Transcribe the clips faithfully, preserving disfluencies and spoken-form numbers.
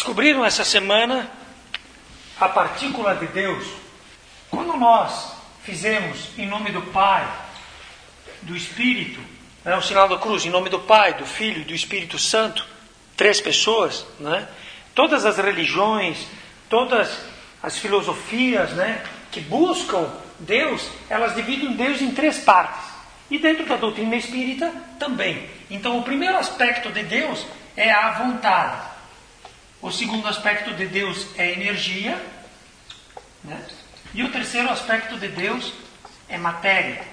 Descobriram essa semana a partícula de Deus. Quando nós fizemos em nome do Pai, do Espírito, né, o sinal da cruz, em nome do Pai, do Filho e do Espírito Santo, três pessoas, né, todas as religiões, todas as filosofias, né, que buscam Deus, elas dividem Deus em três partes. E dentro da doutrina espírita também. Então o primeiro aspecto de Deus é a vontade. O segundo aspecto de Deus é a energia, né? E o terceiro aspecto de Deus é matéria.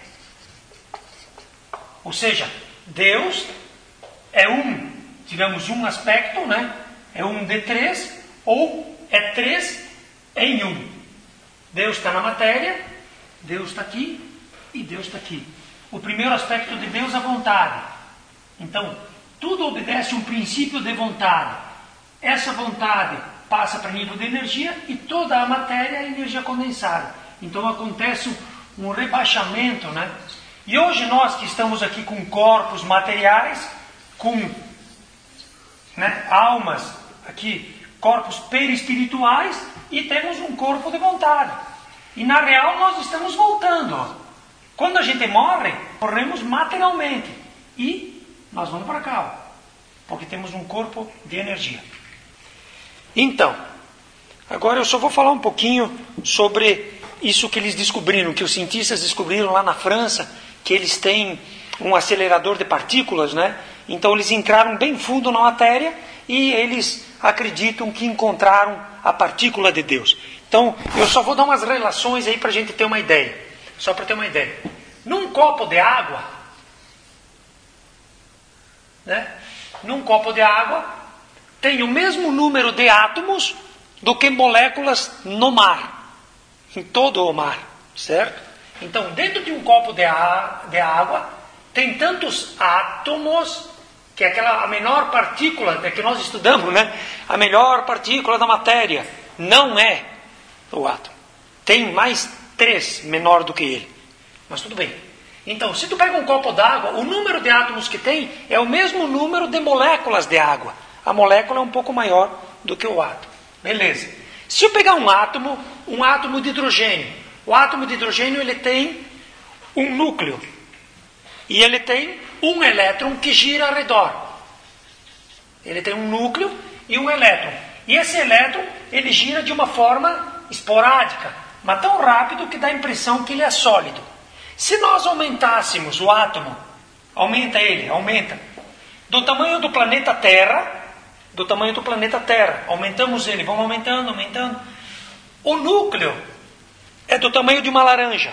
Ou seja, Deus é um, digamos, um aspecto, né? É um de três, ou é três em um. Deus está na matéria, Deus está aqui e Deus está aqui. O primeiro aspecto de Deus é a vontade. Então, tudo obedece a um princípio de vontade. Essa vontade passa para nível de energia e toda a matéria é energia condensada. Então acontece um, um rebaixamento, né? E hoje nós que estamos aqui com corpos materiais, com, né, almas aqui, corpos perispirituais, e temos um corpo de vontade. E na real nós estamos voltando. Ó. Quando a gente morre, morremos materialmente. E nós vamos para cá, ó, porque temos um corpo de energia. Então, agora eu só vou falar um pouquinho sobre isso que eles descobriram, que os cientistas descobriram lá na França, que eles têm um acelerador de partículas, né? Então eles entraram bem fundo na matéria e eles acreditam que encontraram a partícula de Deus. Então, eu só vou dar umas relações aí para a gente ter uma ideia. Só para ter uma ideia. Num copo de água, né? Num copo de água, tem o mesmo número de átomos do que moléculas no mar, em todo o mar, certo? Então, dentro de um copo de, a, de água, tem tantos átomos, que é aquela a menor partícula é que nós estudamos, né? A menor partícula da matéria não é o átomo. Tem mais três menor do que ele, mas tudo bem. Então, se tu pega um copo d'água, o número de átomos que tem é o mesmo número de moléculas de água. A molécula é um pouco maior do que o átomo. Beleza. Se eu pegar um átomo, um átomo de hidrogênio, o átomo de hidrogênio ele tem um núcleo. E ele tem um elétron que gira ao redor. Ele tem um núcleo e um elétron. E esse elétron, ele gira de uma forma esporádica, mas tão rápido que dá a impressão que ele é sólido. Se nós aumentássemos o átomo, aumenta ele, aumenta, do tamanho do planeta Terra, do tamanho do planeta Terra, aumentamos ele, vamos aumentando, aumentando. O núcleo é do tamanho de uma laranja.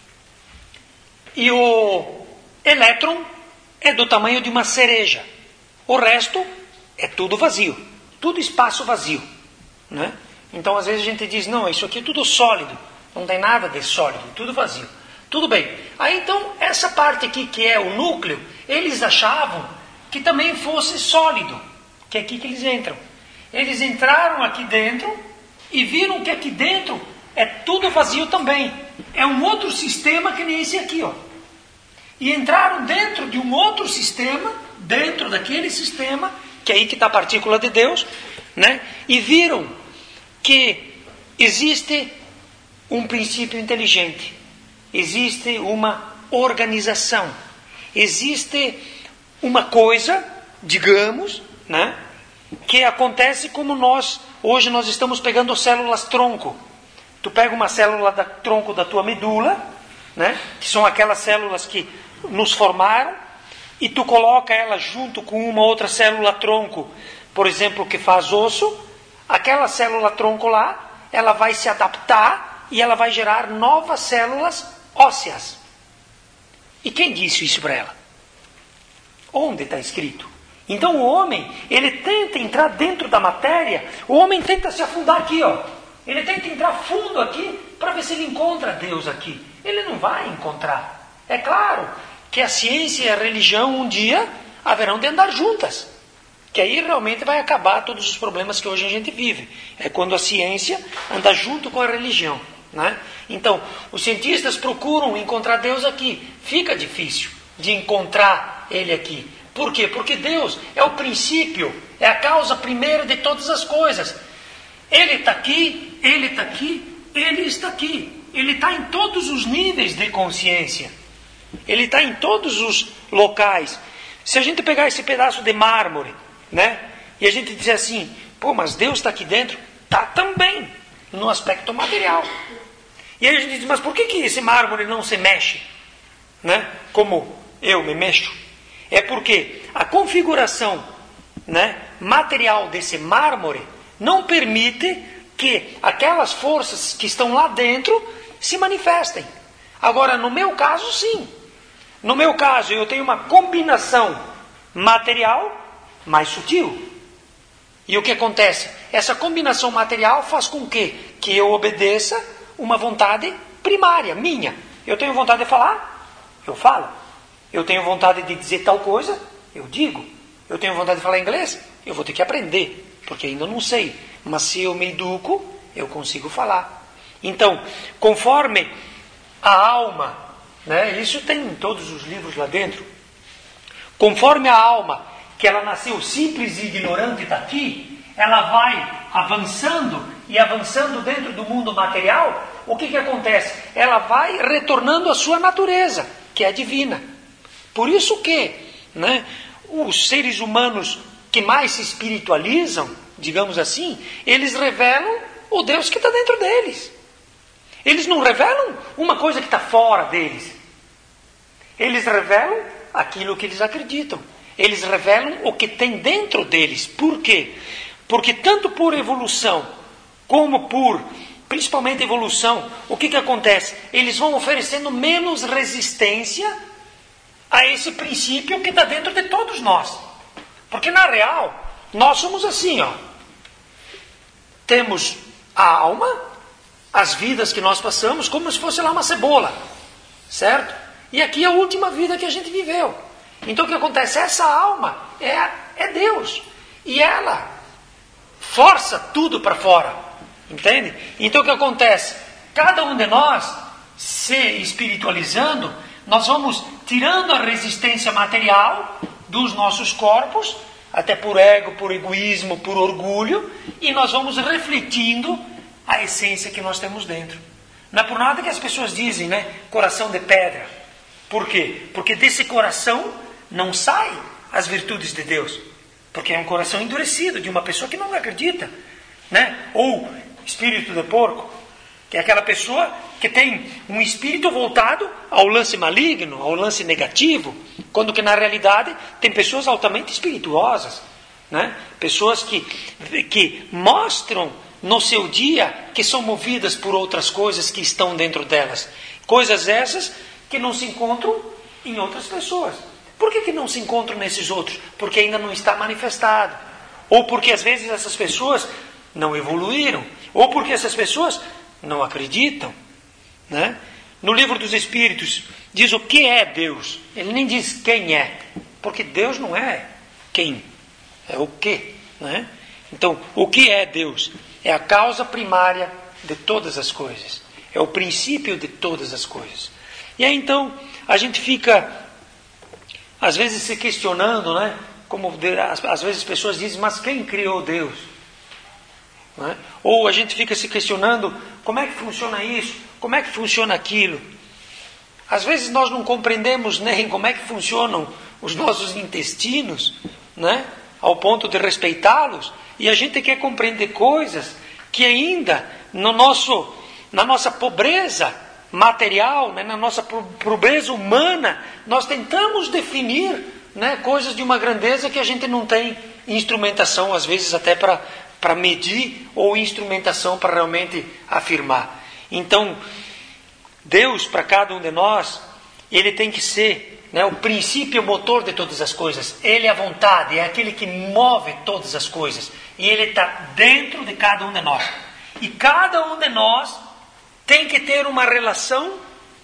E o elétron é do tamanho de uma cereja. O resto é tudo vazio, tudo espaço vazio, né? Então às vezes a gente diz, não, isso aqui é tudo sólido, não tem nada de sólido, tudo vazio. Tudo bem. Aí então, essa parte aqui que é o núcleo, eles achavam que também fosse sólido, que é aqui que eles entram. Eles entraram aqui dentro e viram que aqui dentro é tudo vazio também. É um outro sistema que nem esse aqui, ó. E entraram dentro de um outro sistema, dentro daquele sistema, que é aí que está a partícula de Deus, né? E viram que existe um princípio inteligente, existe uma organização, existe uma coisa, digamos, né, que acontece como nós, hoje nós estamos pegando células tronco. Tu pega uma célula da tronco da tua medula, né, que são aquelas células que nos formaram, e tu coloca ela junto com uma outra célula tronco, por exemplo, que faz osso. Aquela célula tronco lá, ela vai se adaptar e ela vai gerar novas células ósseas. E quem disse isso para ela? Onde está escrito? Então o homem, ele tenta entrar dentro da matéria, o homem tenta se afundar aqui, ó. Ele tenta entrar fundo aqui para ver se ele encontra Deus aqui. Ele não vai encontrar. É claro que a ciência e a religião um dia haverão de andar juntas. Que aí realmente vai acabar todos os problemas que hoje a gente vive. É quando a ciência anda junto com a religião, né? Então, os cientistas procuram encontrar Deus aqui. Fica difícil de encontrar Ele aqui. Por quê? Porque Deus é o princípio É a causa primeira de todas as coisas. Ele está aqui, ele está aqui, ele está aqui. Ele está em todos os níveis de consciência. Ele está em todos os locais. Se a gente pegar esse pedaço de mármore, né? E a gente dizer assim, pô, mas Deus está aqui dentro? Está também, no aspecto material. E aí a gente diz, mas por que, que esse mármore não se mexe? Né? Como eu me mexo? É porque a configuração, né, material desse mármore não permite que aquelas forças que estão lá dentro se manifestem. Agora, no meu caso, sim. No meu caso, eu tenho uma combinação material mais sutil. E o que acontece? Essa combinação material faz com que, que eu obedeça uma vontade primária, minha. Eu tenho vontade de falar? Eu falo. Eu tenho vontade de dizer tal coisa? Eu digo. Eu tenho vontade de falar inglês? Eu vou ter que aprender, porque ainda não sei. Mas se eu me educo, eu consigo falar. Então, conforme a alma, né, isso tem em todos os livros lá dentro, conforme a alma, que ela nasceu simples e ignorante daqui, ela vai avançando e avançando dentro do mundo material, o que que acontece? Ela vai retornando à sua natureza, que é divina. Por isso que, né, os seres humanos que mais se espiritualizam, digamos assim, eles revelam o Deus que está dentro deles. Eles não revelam uma coisa que está fora deles. Eles revelam aquilo que eles acreditam. Eles revelam o que tem dentro deles. Por quê? Porque tanto por evolução, como por, principalmente evolução, o que que acontece? Eles vão oferecendo menos resistência a esse princípio que está dentro de todos nós. Porque na real, nós somos assim, ó. Temos a alma, as vidas que nós passamos, como se fosse lá uma cebola, certo? E aqui é a última vida que a gente viveu. Então o que acontece? Essa alma é, é Deus. E ela força tudo para fora. Entende? Então o que acontece? Cada um de nós, se espiritualizando, nós vamos tirando a resistência material dos nossos corpos, até por ego, por egoísmo, por orgulho, e nós vamos refletindo a essência que nós temos dentro. Não é por nada que as pessoas dizem, né? Coração de pedra. Por quê? Porque desse coração não saem as virtudes de Deus. Porque é um coração endurecido, de uma pessoa que não acredita. Né? Ou espírito de porco, que é aquela pessoa que tem um espírito voltado ao lance maligno, ao lance negativo, quando que na realidade tem pessoas altamente espirituosas, né? Pessoas que, que mostram no seu dia que são movidas por outras coisas que estão dentro delas. Coisas essas que não se encontram em outras pessoas. Por que que não se encontram nesses outros? Porque ainda não está manifestado. Ou porque às vezes essas pessoas não evoluíram. Ou porque essas pessoas não acreditam. Né? No livro dos Espíritos diz o que é Deus. Ele nem diz quem é. Porque Deus não é quem. É o que. Né? Então, o que é Deus? É a causa primária de todas as coisas. É o princípio de todas as coisas. E aí então, a gente fica, às vezes, se questionando, né? Como às vezes as pessoas dizem, mas quem criou Deus? Né? Ou a gente fica se questionando, como é que funciona isso? Como é que funciona aquilo? Às vezes nós não compreendemos nem como é que funcionam os nossos intestinos, né? Ao ponto de respeitá-los, e a gente quer compreender coisas que ainda no nosso, na nossa pobreza material, né, na nossa pobreza humana, nós tentamos definir, né, coisas de uma grandeza que a gente não tem instrumentação, às vezes até para para medir, ou instrumentação para realmente afirmar. Então, Deus, para cada um de nós, Ele tem que ser, né, o princípio motor de todas as coisas. Ele é a vontade, é aquele que move todas as coisas. E Ele está dentro de cada um de nós. E cada um de nós tem que ter uma relação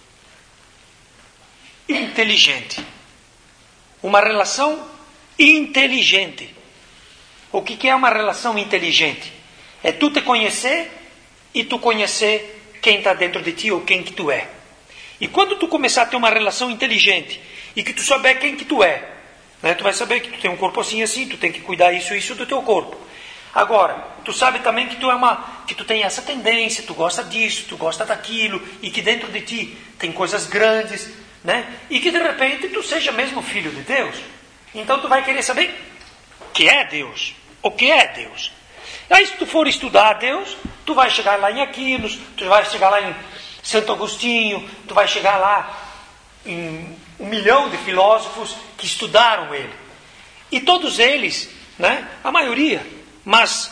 inteligente. Uma relação inteligente. O que que é uma relação inteligente? É tu te conhecer e tu conhecer quem está dentro de ti ou quem que tu é. E quando tu começar a ter uma relação inteligente e que tu souber quem que tu é, Né? Tu vai saber que tu tem um corpo assim, assim, tu tem que cuidar isso, isso do teu corpo. Agora, tu sabe também que tu é uma, que tu tem essa tendência, tu gosta disso, tu gosta daquilo, e que dentro de ti tem coisas grandes, né? E que de repente tu seja mesmo filho de Deus. Então tu vai querer saber o que é Deus, o que é Deus. Aí se tu for estudar a Deus, tu vai chegar lá em Aquinos, tu vai chegar lá em Santo Agostinho, tu vai chegar lá em um milhão de filósofos que estudaram ele. E todos eles, né, a maioria, mas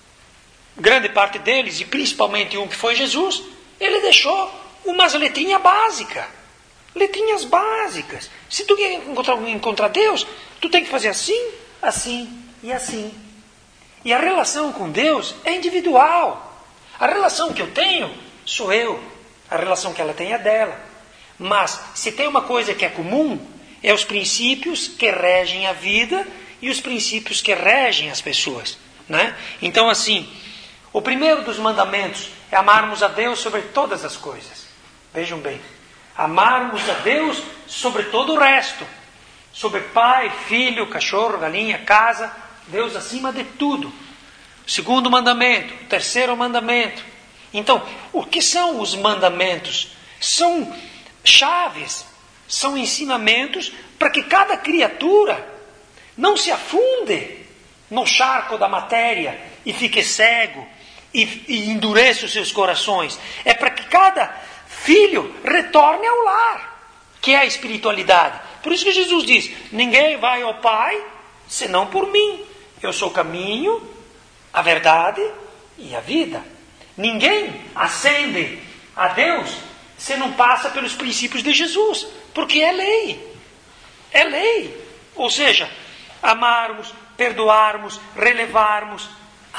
grande parte deles, e principalmente um que foi Jesus, ele deixou umas letrinhas básicas. Letrinhas básicas. Se tu quer encontrar, encontrar Deus, tu tem que fazer assim, assim e assim. E a relação com Deus é individual. A relação que eu tenho, sou eu. A relação que ela tem é dela. Mas, se tem uma coisa que é comum, é os princípios que regem a vida e os princípios que regem as pessoas. Né? Então, assim, o primeiro dos mandamentos é amarmos a Deus sobre todas as coisas. Vejam bem. Amarmos a Deus sobre todo o resto. Sobre pai, filho, cachorro, galinha, casa. Deus acima de tudo. Segundo mandamento. Terceiro mandamento. Então, o que são os mandamentos? São chaves, são ensinamentos para que cada criatura não se afunde no charco da matéria e fique cego e, e endureça os seus corações. É para que cada filho retorne ao lar, que é a espiritualidade. Por isso que Jesus diz, ninguém vai ao Pai senão por mim. Eu sou o caminho, a verdade e a vida. Ninguém ascende a Deus se não passa pelos princípios de Jesus, porque é lei. É lei. Ou seja, amarmos, perdoarmos, relevarmos,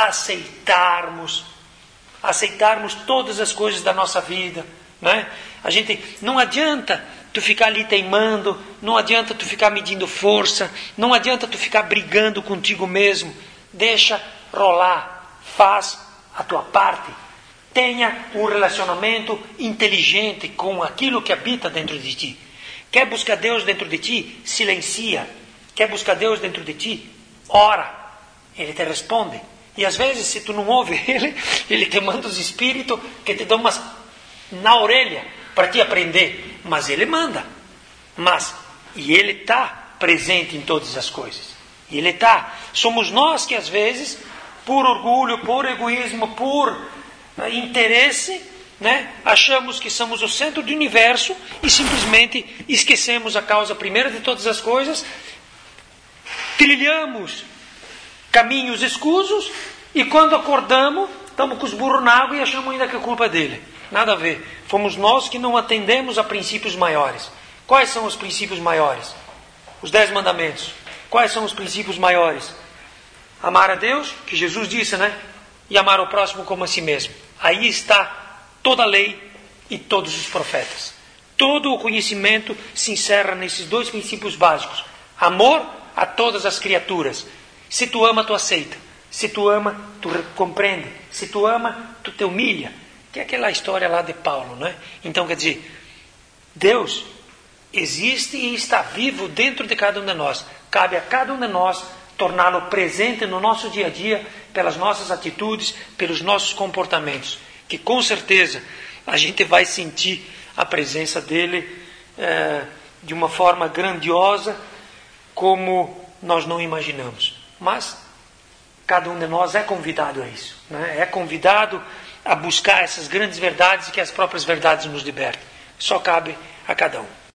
aceitarmos, aceitarmos todas as coisas da nossa vida, né? A gente, não adianta tu ficar ali teimando, não adianta tu ficar medindo força, não adianta tu ficar brigando contigo mesmo. Deixa rolar, faz a tua parte. Tenha um relacionamento inteligente com aquilo que habita dentro de ti. Quer buscar Deus dentro de ti? Silencia. Quer buscar Deus dentro de ti? Ora. Ele te responde. E às vezes, se tu não ouve Ele, Ele te manda os espíritos que te dão umas na orelha para te aprender. Mas Ele manda. Mas, e Ele está presente em todas as coisas. E Ele está. Somos nós que às vezes, por orgulho, por egoísmo, por interesse, né, achamos que somos o centro do universo e simplesmente esquecemos a causa primeira de todas as coisas, trilhamos caminhos escusos e quando acordamos estamos com os burros na água e achamos ainda que a culpa é dele. Nada a ver. Fomos nós que não atendemos a princípios maiores. Quais são os princípios maiores? Os dez mandamentos. Quais são os princípios maiores? Amar a Deus, que Jesus disse, né? E amar o próximo como a si mesmo. Aí está toda a lei e todos os profetas. Todo o conhecimento se encerra nesses dois princípios básicos. Amor a todas as criaturas. Se tu ama, tu aceita. Se tu ama, tu compreende. Se tu ama, tu te humilha. Que é aquela história lá de Paulo, né? Então, quer dizer, Deus existe e está vivo dentro de cada um de nós. Cabe a cada um de nós torná-lo presente no nosso dia a dia, pelas nossas atitudes, pelos nossos comportamentos, que com certeza a gente vai sentir a presença dele é, de uma forma grandiosa, como nós não imaginamos. Mas cada um de nós é convidado a isso, né? É convidado a buscar essas grandes verdades e que as próprias verdades nos libertem. Só cabe a cada um.